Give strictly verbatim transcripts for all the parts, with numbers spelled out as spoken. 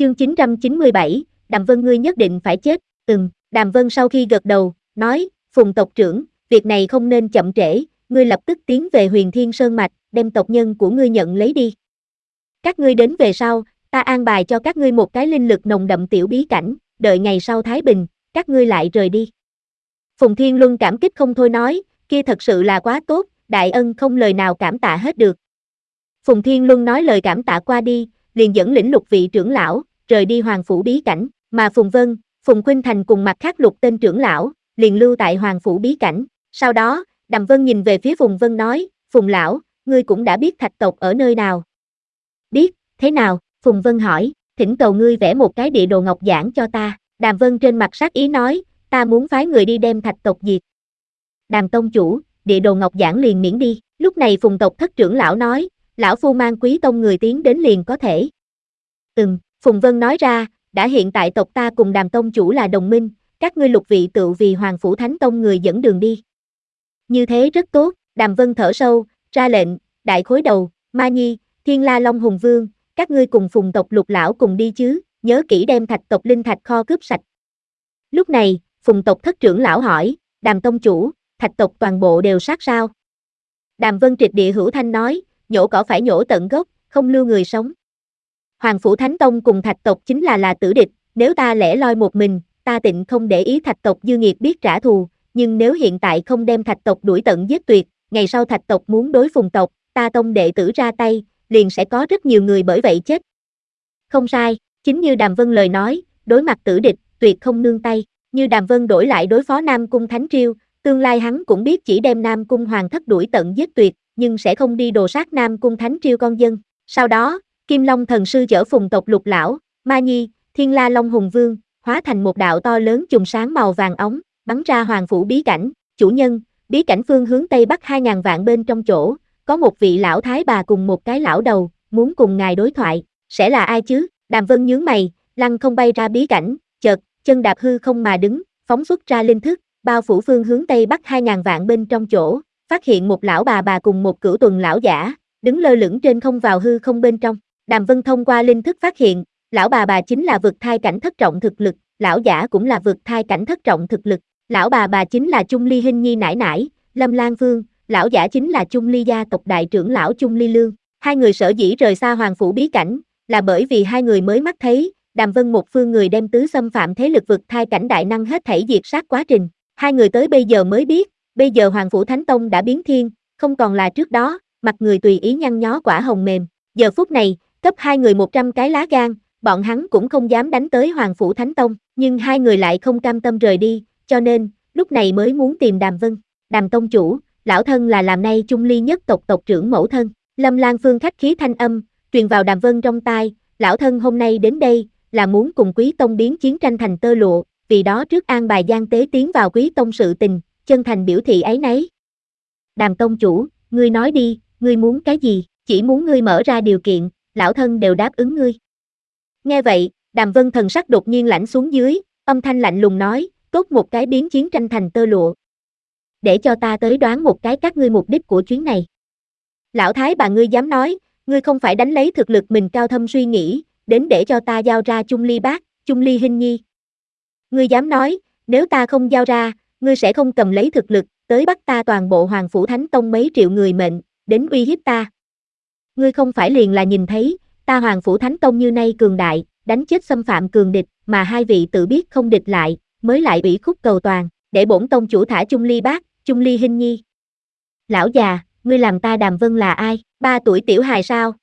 Chương chín trăm chín mươi bảy, Đàm Vân ngươi nhất định phải chết. Ừm, Đàm Vân sau khi gật đầu, nói, Phùng tộc trưởng, việc này không nên chậm trễ, ngươi lập tức tiến về Huyền Thiên Sơn Mạch, đem tộc nhân của ngươi nhận lấy đi. Các ngươi đến về sau, ta an bài cho các ngươi một cái linh lực nồng đậm tiểu bí cảnh, đợi ngày sau thái bình, các ngươi lại rời đi. Phùng Thiên Luân cảm kích không thôi nói, kia thật sự là quá tốt, đại ân không lời nào cảm tạ hết được. Phùng Thiên Luân nói lời cảm tạ qua đi, liền dẫn lĩnh lục vị trưởng lão, rời đi Hoàng Phủ bí cảnh, mà Phùng Vân, Phùng Khuynh Thành cùng mặt khác lục tên trưởng lão, liền lưu tại Hoàng Phủ bí cảnh. Sau đó, Đàm Vân nhìn về phía Phùng Vân nói, Phùng lão, ngươi cũng đã biết thạch tộc ở nơi nào. Biết, thế nào? Phùng Vân hỏi, thỉnh cầu ngươi vẽ một cái địa đồ ngọc giản cho ta. Đàm Vân trên mặt sắc ý nói, ta muốn phái người đi đem thạch tộc diệt. Đàm tông chủ, địa đồ ngọc giản liền miễn đi. Lúc này Phùng tộc thất trưởng lão nói, lão phu mang quý tông người tiến đến liền có thể. Ừm, Phùng Vân nói ra, đã hiện tại tộc ta cùng Đàm tông chủ là đồng minh, các ngươi lục vị tựu vì Hoàng Phủ Thánh Tông người dẫn đường đi. Như thế rất tốt, Đàm Vân thở sâu, ra lệnh, đại khối đầu, Ma Nhi, Thiên La Long Hùng Vương, các ngươi cùng Phùng tộc lục lão cùng đi chứ, nhớ kỹ đem thạch tộc linh thạch kho cướp sạch. Lúc này, Phùng tộc thất trưởng lão hỏi, Đàm tông chủ, thạch tộc toàn bộ đều sát sao? Đàm Vân triệt địa hữu thanh nói, nhổ cỏ phải nhổ tận gốc, không lưu người sống. Hoàng Phủ Thánh Tông cùng thạch tộc chính là là tử địch, nếu ta lẻ loi một mình, ta tịnh không để ý thạch tộc dư nghiệt biết trả thù, nhưng nếu hiện tại không đem thạch tộc đuổi tận giết tuyệt, ngày sau thạch tộc muốn đối Phùng tộc, ta tông đệ tử ra tay, liền sẽ có rất nhiều người bởi vậy chết. Không sai, chính như Đàm Vân lời nói, đối mặt tử địch, tuyệt không nương tay, như Đàm Vân đổi lại đối phó Nam Cung Thánh Triêu, tương lai hắn cũng biết chỉ đem Nam Cung Hoàng thất đuổi tận giết tuyệt, nhưng sẽ không đi đồ sát Nam Cung Thánh Triêu con dân. Sau đó, Kim Long thần sư chở Phùng tộc lục lão, Ma Nhi, Thiên La Long Hùng Vương, hóa thành một đạo to lớn chùm sáng màu vàng óng, bắn ra Hoàng Phủ bí cảnh. Chủ nhân, bí cảnh phương hướng tây bắc hai ngàn vạn bên trong chỗ, có một vị lão thái bà cùng một cái lão đầu, muốn cùng ngài đối thoại, sẽ là ai chứ? Đàm Vân nhướng mày, lăng không bay ra bí cảnh, chợt, chân đạp hư không mà đứng, phóng xuất ra linh thức, bao phủ phương hướng tây bắc hai ngàn vạn bên trong chỗ, phát hiện một lão bà bà cùng một cửu tuần lão giả, đứng lơ lửng trên không vào hư không bên trong. Đàm Vân thông qua linh thức phát hiện, lão bà bà chính là vực thai cảnh thất trọng thực lực, lão giả cũng là vực thai cảnh thất trọng thực lực. Lão bà bà chính là Chung Ly Hinh Nhi nải nải, Lâm Lan Vương, lão giả chính là Chung Ly gia tộc đại trưởng lão Chung Ly Lương. Hai người sở dĩ rời xa Hoàng Phủ bí cảnh, là bởi vì hai người mới mắt thấy, Đàm Vân một phương người đem tứ xâm phạm thế lực vực thai cảnh đại năng hết thảy diệt sát quá trình. Hai người tới bây giờ mới biết, bây giờ Hoàng Phủ Thánh Tông đã biến thiên, không còn là trước đó, mặt người tùy ý nhăn nhó quả hồng mềm. Giờ phút này, cấp hai người một trăm cái lá gan, bọn hắn cũng không dám đánh tới Hoàng Phủ Thánh Tông, nhưng hai người lại không cam tâm rời đi, cho nên, lúc này mới muốn tìm Đàm Vân. Đàm tông chủ, lão thân là làm nay Chung Ly nhất tộc tộc trưởng mẫu thân. Lâm Lan Phương khách khí thanh âm, truyền vào Đàm Vân trong tai, lão thân hôm nay đến đây, là muốn cùng Quý Tông biến chiến tranh thành tơ lụa, vì đó trước an bài Giang Tế tiến vào Quý Tông sự tình, chân thành biểu thị ấy nấy. Đàm tông chủ, ngươi nói đi, ngươi muốn cái gì, chỉ muốn ngươi mở ra điều kiện, lão thân đều đáp ứng ngươi. Nghe vậy, Đàm Vân thần sắc đột nhiên lạnh xuống dưới, âm thanh lạnh lùng nói, tốt một cái biến chiến tranh thành tơ lụa. Để cho ta tới đoán một cái các ngươi mục đích của chuyến này. Lão thái bà ngươi dám nói, ngươi không phải đánh lấy thực lực mình cao thâm suy nghĩ, đến để cho ta giao ra Chung Ly bác, Chung Ly Hinh Nhi. Ngươi dám nói, nếu ta không giao ra, ngươi sẽ không cầm lấy thực lực, tới bắt ta toàn bộ Hoàng Phủ Thánh Tông mấy triệu người mệnh, đến uy hiếp ta. Ngươi không phải liền là nhìn thấy, ta Hoàng Phủ Thánh Tông như nay cường đại, đánh chết xâm phạm cường địch, mà hai vị tự biết không địch lại, mới lại ủy khúc cầu toàn, để bổn tông chủ thả Chung Ly bác, Chung Ly Hinh Nhi. Lão già, ngươi làm ta Đàm Vân là ai, ba tuổi tiểu hài sao?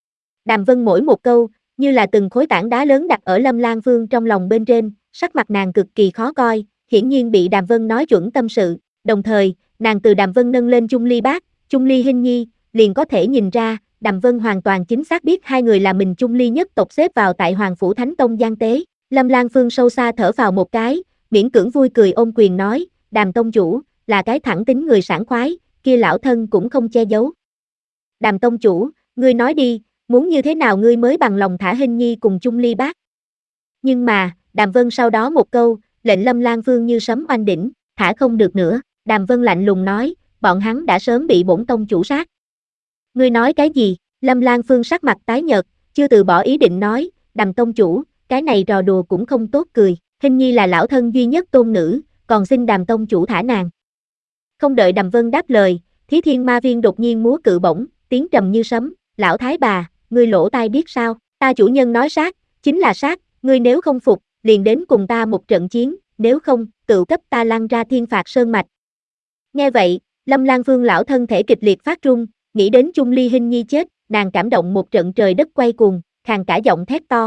Đàm Vân mỗi một câu, như là từng khối tảng đá lớn đặt ở Lâm Lan Vương trong lòng bên trên, sắc mặt nàng cực kỳ khó coi, hiển nhiên bị Đàm Vân nói chuẩn tâm sự, đồng thời, nàng từ Đàm Vân nâng lên Chung Ly bác, Chung Ly Hinh Nhi, liền có thể nhìn ra, Đàm Vân hoàn toàn chính xác biết hai người là mình Chung Ly nhất tộc xếp vào tại Hoàng Phủ Thánh Tông Giang Tế. Lâm Lan Phương sâu xa thở vào một cái, miễn cưỡng vui cười ôm quyền nói, Đàm tông chủ, là cái thẳng tính người sảng khoái, kia lão thân cũng không che giấu. Đàm tông chủ, ngươi nói đi, muốn như thế nào ngươi mới bằng lòng thả Hinh Nhi cùng Chung Ly bác. Nhưng mà, Đàm Vân sau đó một câu, lệnh Lâm Lan Vương như sấm oanh đỉnh, thả không được nữa, Đàm Vân lạnh lùng nói, bọn hắn đã sớm bị bổn tông chủ sát. Ngươi nói cái gì? Lâm Lan Phương sắc mặt tái nhợt, chưa từ bỏ ý định nói, Đàm tông chủ, cái này trò đùa cũng không tốt cười, hình nhi là lão thân duy nhất tôn nữ, còn xin Đàm tông chủ thả nàng. Không đợi Đàm Vân đáp lời, Thí Thiên Ma Viên đột nhiên múa cự bổng, tiếng trầm như sấm, lão thái bà, ngươi lỗ tai biết sao, ta chủ nhân nói sát, chính là sát, ngươi nếu không phục, liền đến cùng ta một trận chiến, nếu không, tự cấp ta lăn ra thiên phạt sơn mạch. Nghe vậy, Lâm Lan Vương lão thân thể kịch liệt phát run, nghĩ đến Chung Ly Hinh Nhi chết, nàng cảm động một trận trời đất quay cuồng, khàn cả giọng thét to.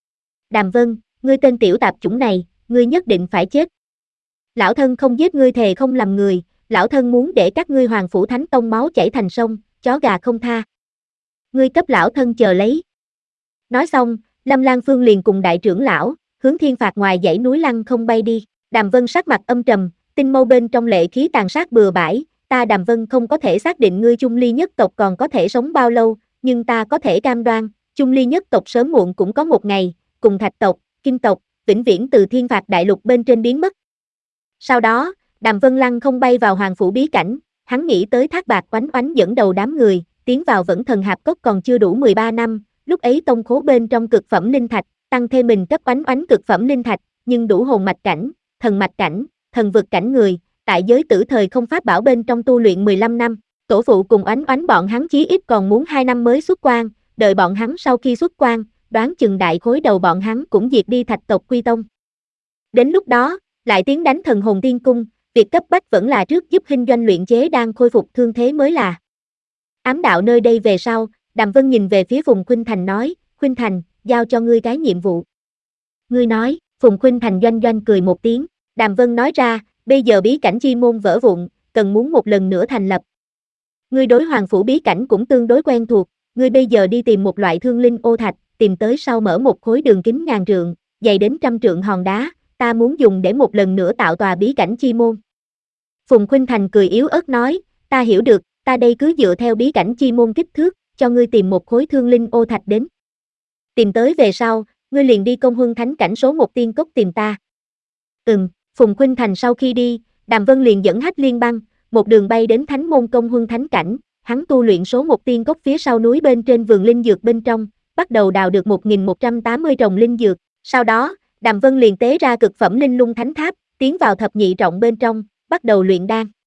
Đàm Vân, ngươi tên tiểu tạp chủng này, ngươi nhất định phải chết. Lão thân không giết ngươi thề không làm người, lão thân muốn để các ngươi Hoàng Phủ Thánh Tông máu chảy thành sông, chó gà không tha. Ngươi cấp lão thân chờ lấy. Nói xong, Lâm Lan Phương liền cùng đại trưởng lão, hướng thiên phạt ngoài dãy núi lăng không bay đi. Đàm Vân sắc mặt âm trầm, tinh mâu bên trong lệ khí tàn sát bừa bãi, ta Đàm Vân không có thể xác định ngươi Chung Ly nhất tộc còn có thể sống bao lâu, nhưng ta có thể cam đoan, Chung Ly nhất tộc sớm muộn cũng có một ngày, cùng Thạch tộc, Kim tộc, vĩnh viễn từ thiên phạt đại lục bên trên biến mất. Sau đó, Đàm Vân lăng không bay vào Hoàng Phủ bí cảnh, hắn nghĩ tới Thác Bạt Oánh Oánh dẫn đầu đám người, tiến vào Vẫn Thần Hạp Cốc còn chưa đủ mười ba năm, lúc ấy tông khố bên trong cực phẩm linh thạch, tăng thêm mình cấp Oánh Oánh cực phẩm linh thạch, nhưng đủ hồn mạch cảnh, thần mạch cảnh, thần vực cảnh người, tại giới tử thời không pháp bảo bên trong tu luyện mười lăm năm, tổ phụ cùng Oánh Oánh bọn hắn chí ít còn muốn hai năm mới xuất quan, đợi bọn hắn sau khi xuất quan, đoán chừng đại khối đầu bọn hắn cũng diệt đi Thạch tộc quy tông. Đến lúc đó, lại tiến đánh Thần Hồn Tiên Cung, việc cấp bách vẫn là trước giúp Hinh Doanh luyện chế đang khôi phục thương thế mới là. Ám đạo nơi đây về sau, Đàm Vân nhìn về phía Phùng Khuynh Thành nói, Khuynh Thành, giao cho ngươi cái nhiệm vụ. Ngươi nói, Phùng Khuynh Thành doanh doanh cười một tiếng, Đàm Vân nói ra, bây giờ bí cảnh chi môn vỡ vụn, cần muốn một lần nữa thành lập. Ngươi đối Hoàng Phủ bí cảnh cũng tương đối quen thuộc, ngươi bây giờ đi tìm một loại thương linh ô thạch, tìm tới sau mở một khối đường kính ngàn trượng, dày đến trăm trượng hòn đá, ta muốn dùng để một lần nữa tạo tòa bí cảnh chi môn. Phùng Khuynh Thành cười yếu ớt nói, ta hiểu được, ta đây cứ dựa theo bí cảnh chi môn kích thước, cho ngươi tìm một khối thương linh ô thạch đến. Tìm tới về sau, ngươi liền đi Công Huân Thánh cảnh số một tiên cốc tìm ta. Ừm, Phùng Khuynh Thành sau khi đi, Đàm Vân liền dẫn Hách Liên Băng, một đường bay đến Thánh môn Công Huân Thánh cảnh, hắn tu luyện số một tiên cốc phía sau núi bên trên vườn linh dược bên trong, bắt đầu đào được một nghìn một trăm tám mươi trồng linh dược, sau đó, Đàm Vân liền tế ra cực phẩm linh lung thánh tháp, tiến vào thập nhị trọng bên trong, bắt đầu luyện đan.